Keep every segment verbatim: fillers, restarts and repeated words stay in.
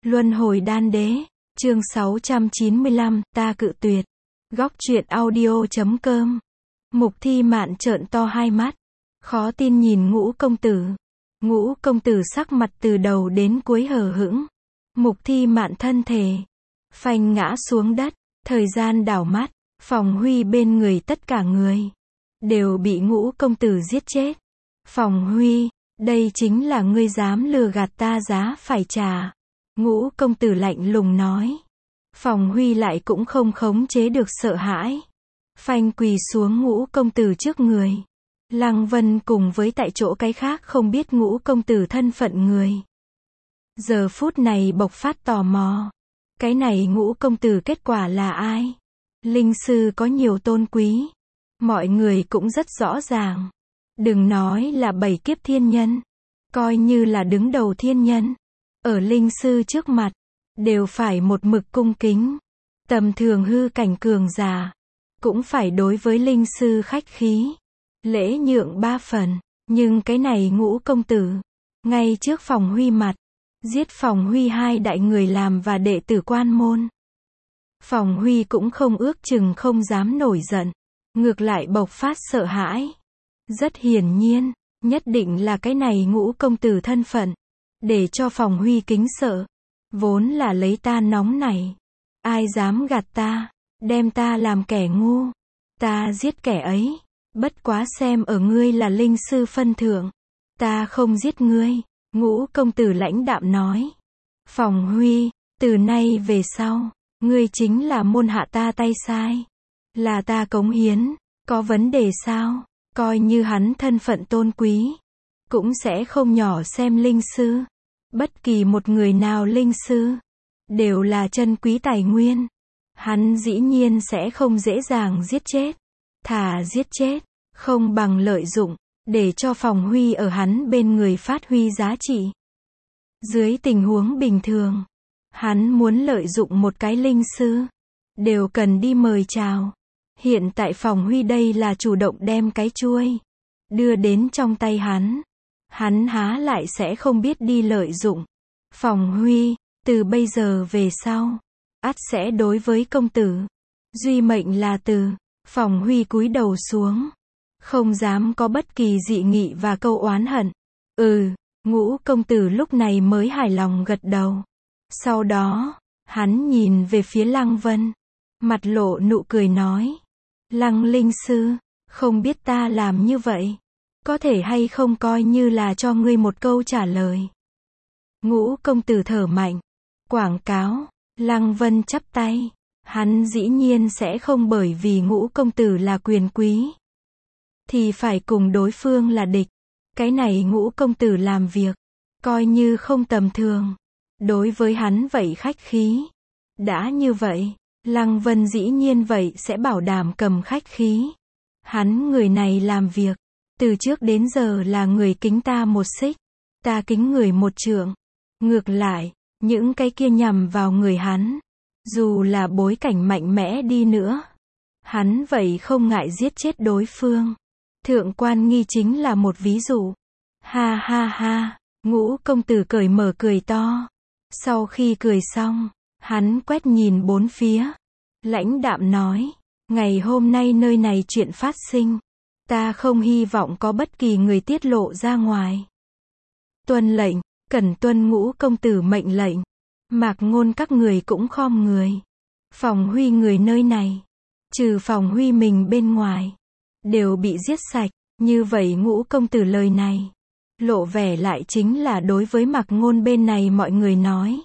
Luân hồi đan đế, chương sáu trăm chín mươi lăm, ta cự tuyệt. Góc truyện audio chấm com. Mục Thi Mạn trợn to hai mắt, khó tin nhìn Ngũ công tử. Ngũ công tử sắc mặt từ đầu đến cuối hờ hững. Mục Thi Mạn thân thể phanh ngã xuống đất, thời gian đảo mắt, Phòng Huy bên người tất cả người đều bị Ngũ công tử giết chết. Phòng Huy, đây chính là ngươi dám lừa gạt ta, giá phải trả. Ngũ công tử lạnh lùng nói. Phòng Huy lại cũng không khống chế được sợ hãi, phanh quỳ xuống Ngũ công tử trước người. Lăng Vân cùng với tại chỗ cái khác không biết Ngũ công tử thân phận người, giờ phút này bộc phát tò mò. Cái này Ngũ công tử kết quả là ai? Linh sư có nhiều tôn quý, mọi người cũng rất rõ ràng. Đừng nói là bảy kiếp thiên nhân, coi như là đứng đầu thiên nhân, ở linh sư trước mặt đều phải một mực cung kính. Tầm thường hư cảnh cường giả cũng phải đối với linh sư khách khí, lễ nhượng ba phần. Nhưng cái này Ngũ công tử ngay trước Phòng Huy mặt giết Phòng Huy hai đại người làm và đệ tử quan môn. Phòng Huy cũng không ước chừng không dám nổi giận, ngược lại bộc phát sợ hãi. Rất hiển nhiên, nhất định là cái này Ngũ công tử thân phận để cho Phòng Huy kính sợ. Vốn là lấy ta nóng này, ai dám gạt ta, đem ta làm kẻ ngu, ta giết kẻ ấy. Bất quá xem ở ngươi là linh sư phân thượng, ta không giết ngươi. Ngũ công tử lãnh đạm nói. Phòng Huy, từ nay về sau, ngươi chính là môn hạ ta tay sai, là ta cống hiến, có vấn đề sao? Coi như hắn thân phận tôn quý, cũng sẽ không nhỏ xem linh sư. Bất kỳ một người nào linh sư đều là chân quý tài nguyên, hắn dĩ nhiên sẽ không dễ dàng giết chết. Thà giết chết, không bằng lợi dụng, để cho Phòng Huy ở hắn bên người phát huy giá trị. Dưới tình huống bình thường, hắn muốn lợi dụng một cái linh sư, đều cần đi mời chào. Hiện tại Phòng Huy đây là chủ động đem cái chuôi đưa đến trong tay hắn, hắn há lại sẽ không biết đi lợi dụng. Phòng Huy, từ bây giờ về sau, ắt sẽ đối với công tử duy mệnh là từ. Phòng Huy cúi đầu xuống, không dám có bất kỳ dị nghị và câu oán hận. Ừ, Ngũ công tử lúc này mới hài lòng gật đầu. Sau đó, hắn nhìn về phía Lăng Vân, mặt lộ nụ cười nói. Lăng linh sư, không biết ta làm như vậy, có thể hay không coi như là cho ngươi một câu trả lời. Ngũ công tử thở mạnh, quảng cáo. Lăng Vân chắp tay. Hắn dĩ nhiên sẽ không bởi vì Ngũ công tử là quyền quý thì phải cùng đối phương là địch. Cái này Ngũ công tử làm việc coi như không tầm thường, đối với hắn vậy khách khí. Đã như vậy, Lăng Vân dĩ nhiên vậy sẽ bảo đảm cầm khách khí. Hắn người này làm việc từ trước đến giờ là người kính ta một xích, ta kính người một trượng. Ngược lại, những cái kia nhằm vào người hắn, dù là bối cảnh mạnh mẽ đi nữa, hắn vậy không ngại giết chết đối phương. Thượng Quan Nghi chính là một ví dụ. Ha ha ha, Ngũ công tử cởi mở cười to. Sau khi cười xong, hắn quét nhìn bốn phía, lãnh đạm nói. Ngày hôm nay nơi này chuyện phát sinh, ta không hy vọng có bất kỳ người tiết lộ ra ngoài. Tuân lệnh, cẩn tuân Ngũ công tử mệnh lệnh. Mạc Ngôn các người cũng khom người. Phòng Huy người nơi này, trừ Phòng Huy mình bên ngoài, đều bị giết sạch. Như vậy Ngũ công tử lời này, lộ vẻ lại chính là đối với Mạc Ngôn bên này mọi người nói.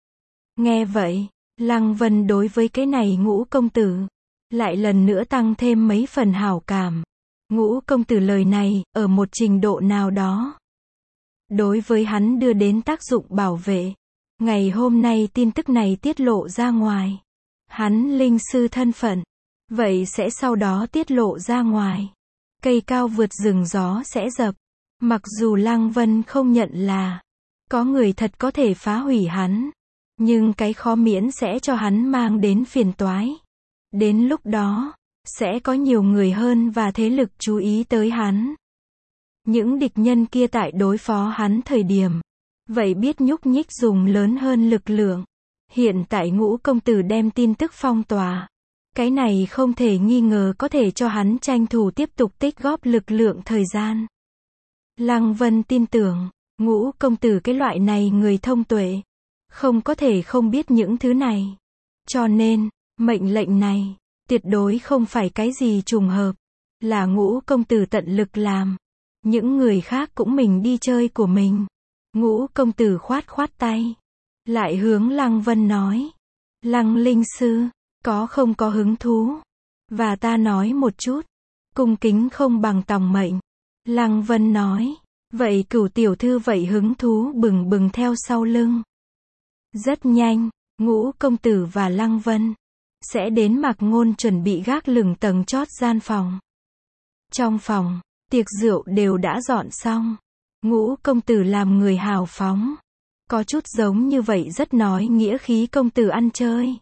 Nghe vậy, Lăng Vân đối với cái này Ngũ công tử, lại lần nữa tăng thêm mấy phần hảo cảm. Ngũ công tử lời này, ở một trình độ nào đó, đối với hắn đưa đến tác dụng bảo vệ. Ngày hôm nay tin tức này tiết lộ ra ngoài, hắn linh sư thân phận, vậy sẽ sau đó tiết lộ ra ngoài. Cây cao vượt rừng gió sẽ dập. Mặc dù Lăng Vân không nhận là có người thật có thể phá hủy hắn, nhưng cái khó miễn sẽ cho hắn mang đến phiền toái. Đến lúc đó, sẽ có nhiều người hơn và thế lực chú ý tới hắn. Những địch nhân kia tại đối phó hắn thời điểm, Vậy biết nhúc nhích dùng lớn hơn lực lượng. Hiện tại Ngũ công tử đem tin tức phong tỏa. Cái này không thể nghi ngờ có thể cho hắn tranh thủ tiếp tục tích góp lực lượng thời gian. Lăng Vân tin tưởng, Ngũ công tử cái loại này người thông tuệ, không có thể không biết những thứ này. Cho nên, mệnh lệnh này, tuyệt đối không phải cái gì trùng hợp, là Ngũ công tử tận lực làm. Những người khác cũng mình đi chơi của mình. Ngũ công tử khoát khoát tay, lại hướng Lăng Vân nói, Lăng linh sư, có không có hứng thú? Và ta nói một chút, cung kính không bằng tòng mệnh. Lăng Vân nói, vậy Cửu tiểu thư vậy hứng thú bừng bừng theo sau lưng. Rất nhanh, Ngũ công tử và Lăng Vân sẽ đến Mạc Ngôn chuẩn bị gác lửng tầng chót gian phòng. Trong phòng, tiệc rượu đều đã dọn xong. Ngũ công tử làm người hào phóng, có chút giống như vậy rất nói nghĩa khí công tử ăn chơi.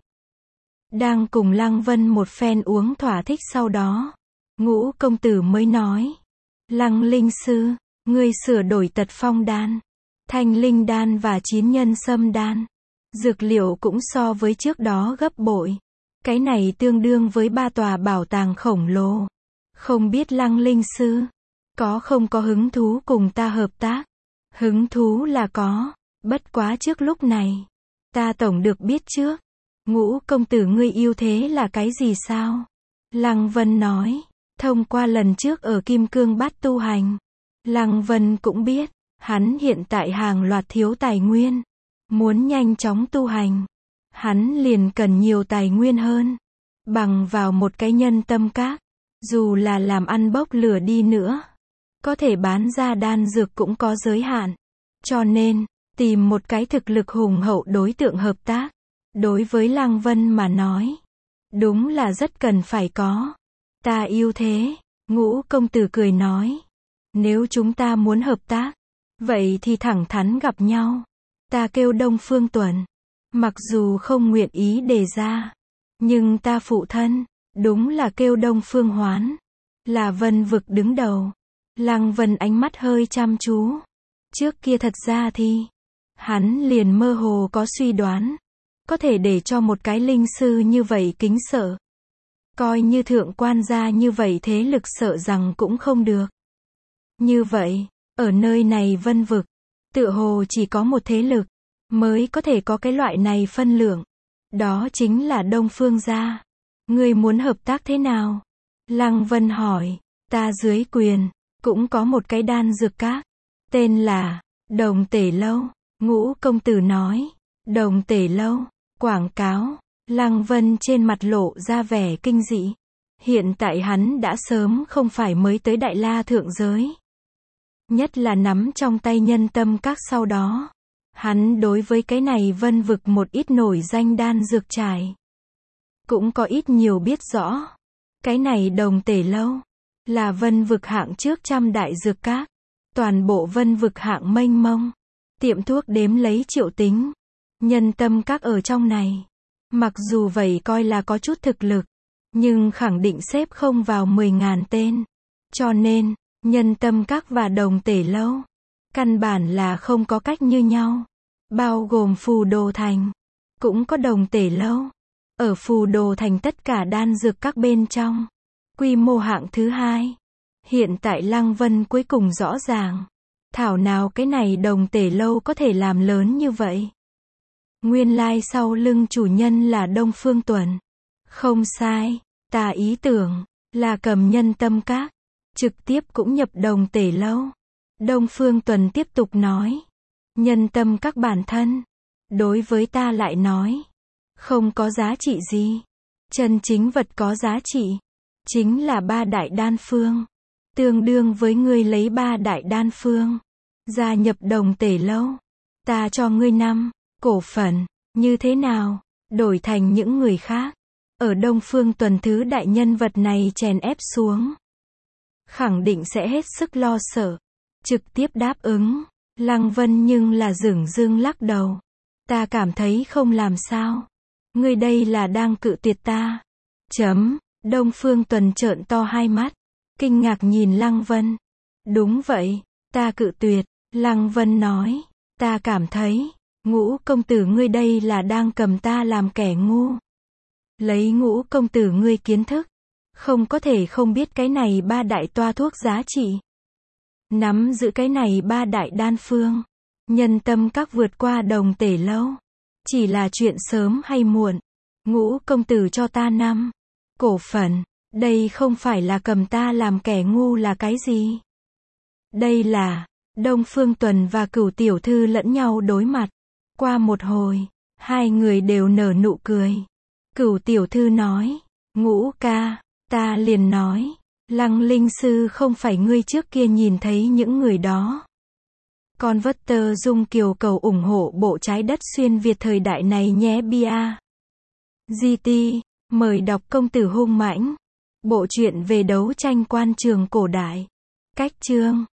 Đang cùng Lăng Vân một phen uống thỏa thích sau đó, Ngũ công tử mới nói, Lăng linh sư, ngươi sửa đổi Tật Phong đan, Thanh linh đan và Chín nhân sâm đan. Dược liệu cũng so với trước đó gấp bội. Cái này tương đương với ba tòa bảo tàng khổng lồ. Không biết Lăng linh sư, có không có hứng thú cùng ta hợp tác? Hứng thú là có, bất quá trước lúc này, ta tổng được biết trước. Ngũ công tử ngươi yêu thế là cái gì sao? Lăng Vân nói, thông qua lần trước ở Kim Cương Bát tu hành, Lăng Vân cũng biết, hắn hiện tại hàng loạt thiếu tài nguyên. Muốn nhanh chóng tu hành, hắn liền cần nhiều tài nguyên hơn. Bằng vào một cái nhân tâm các, dù là làm ăn bốc lửa đi nữa, có thể bán ra đan dược cũng có giới hạn. Cho nên, tìm một cái thực lực hùng hậu đối tượng hợp tác, đối với Lăng Vân mà nói, đúng là rất cần phải có. Ta yêu thế, Ngũ công tử cười nói. Nếu chúng ta muốn hợp tác, vậy thì thẳng thắn gặp nhau. Ta kêu Đông Phương Tuần, mặc dù không nguyện ý đề ra, nhưng ta phụ thân, đúng là kêu Đông Phương Hoán, là Vân vực đứng đầu. Lăng Vân ánh mắt hơi chăm chú. Trước kia thật ra thì, hắn liền mơ hồ có suy đoán, có thể để cho một cái linh sư như vậy kính sợ. Coi như thượng quan gia như vậy thế lực sợ rằng cũng không được. Như vậy, ở nơi này Vân vực, tựa hồ chỉ có một thế lực, mới có thể có cái loại này phân lượng. Đó chính là Đông Phương gia. Ngươi muốn hợp tác thế nào? Lăng Vân hỏi, ta dưới quyền, cũng có một cái đan dược các, tên là, Đồng Tể Lâu. Ngũ công tử nói, Đồng Tể Lâu, quảng cáo. Lăng Vân trên mặt lộ ra vẻ kinh dị. Hiện tại hắn đã sớm không phải mới tới Đại La thượng giới. Nhất là nắm trong tay nhân tâm các sau đó. Hắn đối với cái này Vân vực một ít nổi danh đan dược trải, cũng có ít nhiều biết rõ. Cái này Đồng Tể Lâu, là Vân vực hạng trước trăm đại dược các. Toàn bộ Vân vực hạng mênh mông. Tiệm thuốc đếm lấy triệu tính. Nhân tâm các ở trong này. Mặc dù vậy coi là có chút thực lực, nhưng khẳng định xếp không vào mười ngàn tên. Cho nên, nhân tâm các và Đồng Tể Lâu, căn bản là không có cách như nhau. Bao gồm Phù Đồ Thành, cũng có Đồng Tể Lâu. Ở Phù Đồ Thành tất cả đan dược các bên trong, quy mô hạng thứ hai. Hiện tại Lăng Vân cuối cùng rõ ràng, thảo nào cái này Đồng Tể Lâu có thể làm lớn như vậy. Nguyên lai sau lưng chủ nhân là Đông Phương Tuần. Không sai, ta ý tưởng, là cầm nhân tâm các, trực tiếp cũng nhập Đồng Tể Lâu. Đông Phương Tuần tiếp tục nói, nhân tâm các bản thân, đối với ta lại nói, không có giá trị gì. Chân chính vật có giá trị, chính là ba đại đan phương. Tương đương với ngươi lấy ba đại đan phương, gia nhập Đồng Tể Lâu. Ta cho ngươi năm cổ phần, như thế nào? Đổi thành những người khác. Ở Đông Phương Tuần thứ đại nhân vật này chèn ép xuống, khẳng định sẽ hết sức lo sợ. Trực tiếp đáp ứng. Lăng Vân nhưng là dửng dưng lắc đầu. Ta cảm thấy không làm sao. Ngươi đây là đang cự tuyệt ta. Chấm. Đông Phương Tuần trợn to hai mắt, kinh ngạc nhìn Lăng Vân. Đúng vậy, ta cự tuyệt. Lăng Vân nói, Ta cảm thấy, Ngũ công tử ngươi đây là đang cầm ta làm kẻ ngu. Lấy Ngũ công tử ngươi kiến thức, không có thể không biết cái này ba đại toa thuốc giá trị. Nắm giữ cái này ba đại đan phương, nhân tâm các vượt qua đồng tể lâu. Chỉ là chuyện sớm hay muộn. Ngũ công tử cho ta năm cổ phần, đây không phải là cầm ta làm kẻ ngu là cái gì? Đây là, Đông Phương Tuần và Cửu tiểu thư lẫn nhau đối mặt. Qua một hồi, hai người đều nở nụ cười. Cửu tiểu thư nói, Ngũ ca, ta liền nói, Lăng Linh sư không phải ngươi trước kia nhìn thấy những người đó. Con vất tơ dung kiều cầu ủng hộ bộ trái đất xuyên Việt thời đại này nhé bia. giê tê, mời đọc Công tử hung mãnh. Bộ truyện về đấu tranh quan trường cổ đại. Cách chương